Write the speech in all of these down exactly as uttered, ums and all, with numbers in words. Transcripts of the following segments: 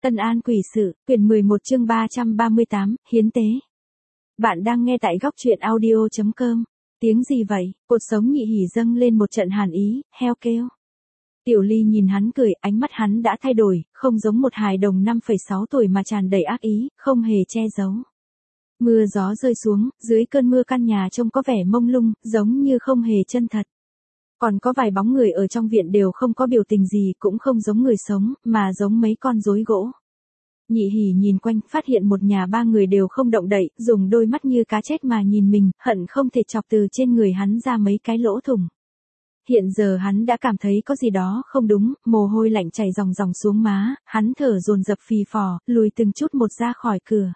Ân An Quỷ Sự, quyển mười một chương ba trăm ba mươi tám, hiến tế. Bạn đang nghe tại góc truyện audio chấm com. Tiếng gì vậy? Cột sống Nhị Hỉ dâng lên một trận hàn ý, heo kêu. Tiểu Ly nhìn hắn cười, ánh mắt hắn đã thay đổi, không giống một hài đồng năm phẩy sáu tuổi mà tràn đầy ác ý, không hề che giấu. Mưa gió rơi xuống, dưới cơn mưa căn nhà trông có vẻ mông lung, giống như không hề chân thật. Còn có vài bóng người ở trong viện đều không có biểu tình gì, cũng không giống người sống, mà giống mấy con rối gỗ. Nhị Hỉ nhìn quanh, phát hiện một nhà ba người đều không động đậy, dùng đôi mắt như cá chết mà nhìn mình, hận không thể chọc từ trên người hắn ra mấy cái lỗ thủng. Hiện giờ hắn đã cảm thấy có gì đó không đúng, mồ hôi lạnh chảy ròng ròng xuống má, hắn thở dồn dập phì phò, lùi từng chút một ra khỏi cửa.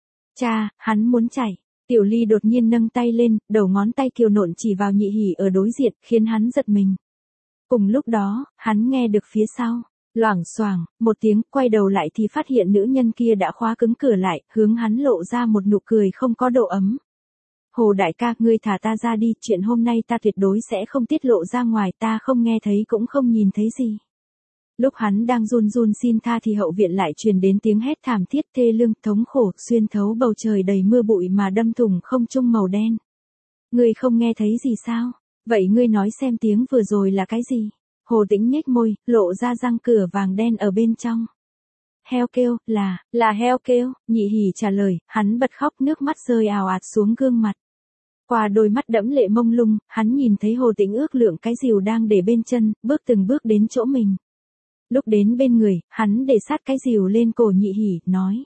Cha, hắn muốn chạy. Tiểu Ly đột nhiên nâng tay lên, đầu ngón tay kiều nộn chỉ vào Nhị Hỉ ở đối diện, khiến hắn giật mình. Cùng lúc đó, hắn nghe được phía sau, loảng xoảng, một tiếng, quay đầu lại thì phát hiện nữ nhân kia đã khóa cứng cửa lại, hướng hắn lộ ra một nụ cười không có độ ấm. Hồ đại ca, ngươi thả ta ra đi, chuyện hôm nay ta tuyệt đối sẽ không tiết lộ ra ngoài, ta không nghe thấy cũng không nhìn thấy gì. Lúc hắn đang run run xin tha thì hậu viện lại truyền đến tiếng hét thảm thiết thê lương, thống khổ, xuyên thấu bầu trời đầy mưa bụi mà đâm thủng không trung màu đen. Ngươi không nghe thấy gì sao? Vậy ngươi nói xem tiếng vừa rồi là cái gì? Hồ Tĩnh nhếch môi, lộ ra răng cửa vàng đen ở bên trong. Heo kêu, là, là heo kêu, Nhị Hỉ trả lời, hắn bật khóc, nước mắt rơi ào ạt xuống gương mặt. Qua đôi mắt đẫm lệ mông lung, hắn nhìn thấy Hồ Tĩnh ước lượng cái rìu đang để bên chân, bước từng bước đến chỗ mình. Lúc đến bên người, hắn để sát cái rìu lên cổ Nhị Hỉ, nói.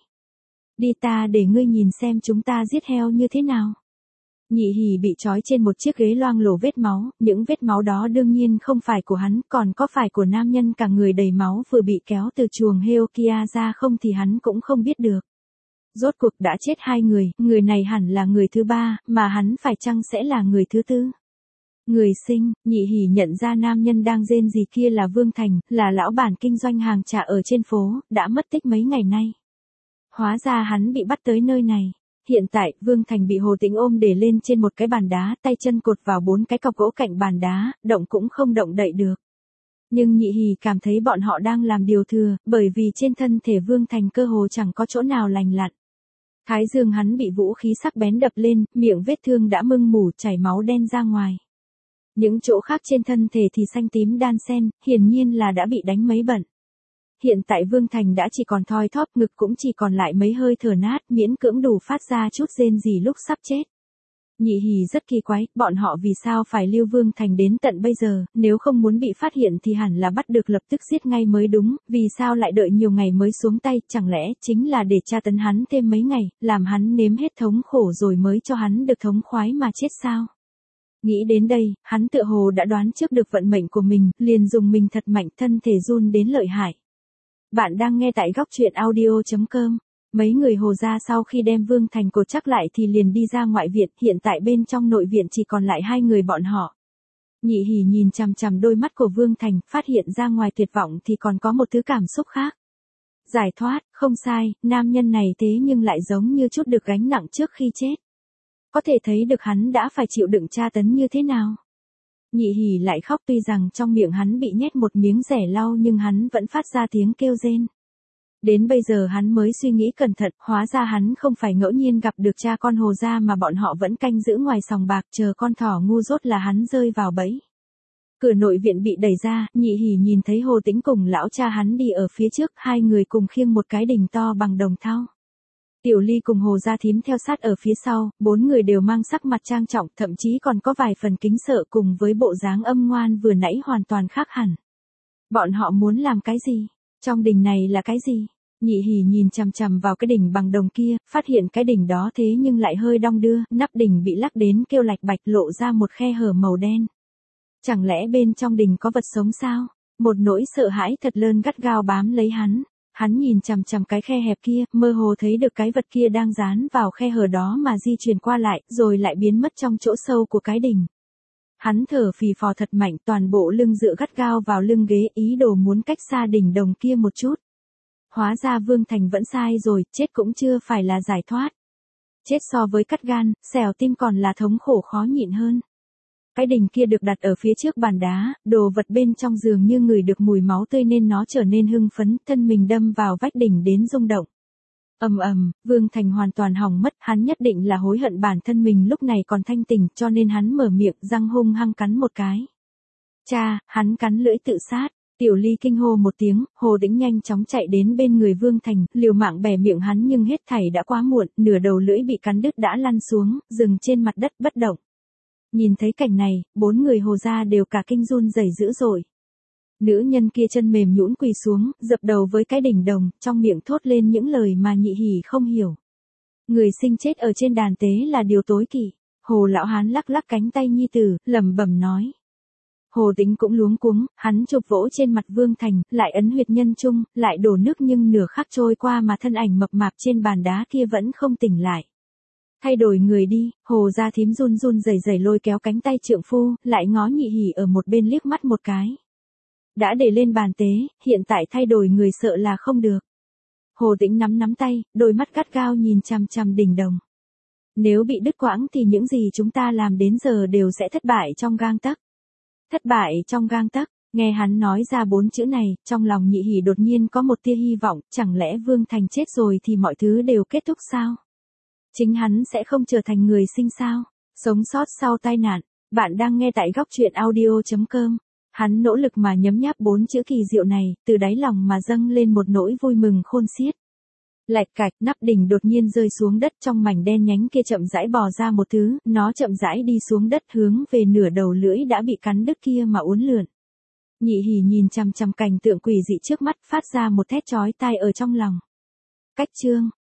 Đi ta để ngươi nhìn xem chúng ta giết heo như thế nào. Nhị Hỉ bị trói trên một chiếc ghế loang lổ vết máu, những vết máu đó đương nhiên không phải của hắn, còn có phải của nam nhân cả người đầy máu vừa bị kéo từ chuồng heo kia ra không thì hắn cũng không biết được. Rốt cuộc đã chết hai người, người này hẳn là người thứ ba, mà hắn phải chăng sẽ là người thứ tư. Người sinh, Nhị Hỉ nhận ra nam nhân đang rên rỉ kia là Vương Thành, là lão bản kinh doanh hàng trà ở trên phố, đã mất tích mấy ngày nay. Hóa ra hắn bị bắt tới nơi này. Hiện tại, Vương Thành bị Hồ Tĩnh ôm để lên trên một cái bàn đá, tay chân cột vào bốn cái cọc gỗ cạnh bàn đá, động cũng không động đậy được. Nhưng Nhị Hỉ cảm thấy bọn họ đang làm điều thừa, bởi vì trên thân thể Vương Thành cơ hồ chẳng có chỗ nào lành lặn. Thái dương hắn bị vũ khí sắc bén đập lên, miệng vết thương đã mưng mủ chảy máu đen ra ngoài. Những chỗ khác trên thân thể thì xanh tím đan xen, hiển nhiên là đã bị đánh mấy bận. Hiện tại Vương Thành đã chỉ còn thoi thóp, ngực cũng chỉ còn lại mấy hơi thở nát, miễn cưỡng đủ phát ra chút rên rỉ lúc sắp chết. Nhị Hỉ rất kỳ quái, bọn họ vì sao phải lưu Vương Thành đến tận bây giờ, nếu không muốn bị phát hiện thì hẳn là bắt được lập tức giết ngay mới đúng, vì sao lại đợi nhiều ngày mới xuống tay, chẳng lẽ chính là để tra tấn hắn thêm mấy ngày, làm hắn nếm hết thống khổ rồi mới cho hắn được thống khoái mà chết sao? Nghĩ đến đây, hắn tựa hồ đã đoán trước được vận mệnh của mình, liền dùng mình thật mạnh, thân thể run đến lợi hại. Bạn đang nghe tại góc truyện audio chấm com. Mấy người Hồ gia sau khi đem Vương Thành cột chắc lại thì liền đi ra ngoại viện, hiện tại bên trong nội viện chỉ còn lại hai người bọn họ. Nhị Hỉ nhìn chằm chằm đôi mắt của Vương Thành, phát hiện ra ngoài tuyệt vọng thì còn có một thứ cảm xúc khác. Giải thoát, không sai, nam nhân này thế nhưng lại giống như chút được gánh nặng trước khi chết. Có thể thấy được hắn đã phải chịu đựng tra tấn như thế nào. Nhị Hỉ lại khóc, tuy rằng trong miệng hắn bị nhét một miếng rẻ lau nhưng hắn vẫn phát ra tiếng kêu rên. Đến bây giờ hắn mới suy nghĩ cẩn thận, hóa ra hắn không phải ngẫu nhiên gặp được cha con Hồ gia mà bọn họ vẫn canh giữ ngoài sòng bạc chờ con thỏ ngu dốt là hắn rơi vào bẫy. Cửa nội viện bị đẩy ra, Nhị Hỉ nhìn thấy Hồ Tĩnh cùng lão cha hắn đi ở phía trước, hai người cùng khiêng một cái đình to bằng đồng thau. Tiểu Ly cùng Hồ gia thím theo sát ở phía sau, bốn người đều mang sắc mặt trang trọng, thậm chí còn có vài phần kính sợ cùng với bộ dáng âm ngoan vừa nãy hoàn toàn khác hẳn. Bọn họ muốn làm cái gì? Trong đình này là cái gì? Nhị Hỉ nhìn chằm chằm vào cái đỉnh bằng đồng kia, phát hiện cái đỉnh đó thế nhưng lại hơi đong đưa, nắp đỉnh bị lắc đến kêu lạch bạch, lộ ra một khe hở màu đen. Chẳng lẽ bên trong đỉnh có vật sống sao? Một nỗi sợ hãi thật lớn gắt gao bám lấy hắn. Hắn nhìn chằm chằm cái khe hẹp kia, mơ hồ thấy được cái vật kia đang dán vào khe hở đó mà di chuyển qua lại, rồi lại biến mất trong chỗ sâu của cái đỉnh. Hắn thở phì phò thật mạnh, toàn bộ lưng dựa gắt gao vào lưng ghế, ý đồ muốn cách xa đỉnh đồng kia một chút. Hóa ra Vương Thành vẫn sai rồi, chết cũng chưa phải là giải thoát. Chết so với cắt gan, xẻo tim còn là thống khổ khó nhịn hơn. Cái đỉnh kia được đặt ở phía trước bàn đá, đồ vật bên trong giường như ngửi được mùi máu tươi nên nó trở nên hưng phấn, thân mình đâm vào vách đỉnh đến rung động. Ầm ầm, Vương Thành hoàn toàn hỏng mất, hắn nhất định là hối hận bản thân mình lúc này còn thanh tỉnh, cho nên hắn mở miệng răng hung hăng cắn một cái. Cha, hắn cắn lưỡi tự sát. Tiểu Ly kinh hô một tiếng, Hồ Tĩnh nhanh chóng chạy đến bên người Vương Thành, liều mạng bẻ miệng hắn nhưng hết thảy đã quá muộn, nửa đầu lưỡi bị cắn đứt đã lăn xuống, dừng trên mặt đất bất động. Nhìn thấy cảnh này, bốn người Hồ gia đều cả kinh run rẩy dữ dội. Nữ nhân kia chân mềm nhũn quỳ xuống, dập đầu với cái đỉnh đồng, trong miệng thốt lên những lời mà Nhị Hỉ không hiểu. Người sinh chết ở trên đàn tế là điều tối kỵ. Hồ lão hán lắc lắc cánh tay nhi tử, lẩm bẩm nói. Hồ Tĩnh cũng luống cuống, hắn chụp vỗ trên mặt Vương Thành, lại ấn huyệt nhân trung, lại đổ nước nhưng nửa khắc trôi qua mà thân ảnh mập mạp trên bàn đá kia vẫn không tỉnh lại. Thay đổi người đi, Hồ gia thím run run rẩy rẩy lôi kéo cánh tay trượng phu, lại ngó Nhị Hỉ ở một bên liếc mắt một cái. Đã để lên bàn tế, hiện tại thay đổi người sợ là không được. Hồ Tĩnh nắm nắm tay, đôi mắt gắt gao nhìn chằm chằm đỉnh đồng. Nếu bị đứt quãng thì những gì chúng ta làm đến giờ đều sẽ thất bại trong gang tấc. Thất bại trong gang tấc, nghe hắn nói ra bốn chữ này, trong lòng Nhị Hỉ đột nhiên có một tia hy vọng, chẳng lẽ Vương Thành chết rồi thì mọi thứ đều kết thúc sao? Chính hắn sẽ không trở thành người sinh sao? Sống sót sau tai nạn, bạn đang nghe tại góc truyện audio chấm com. Hắn nỗ lực mà nhấm nháp bốn chữ kỳ diệu này, từ đáy lòng mà dâng lên một nỗi vui mừng khôn xiết. Lạch cạch, nắp đỉnh đột nhiên rơi xuống đất, trong mảnh đen nhánh kia chậm rãi bò ra một thứ, nó chậm rãi đi xuống đất hướng về nửa đầu lưỡi đã bị cắn đứt kia mà uốn lượn. Nhị Hỉ nhìn chằm chằm cảnh tượng quỷ dị trước mắt, phát ra một thét chói tai ở trong lòng. Cách chương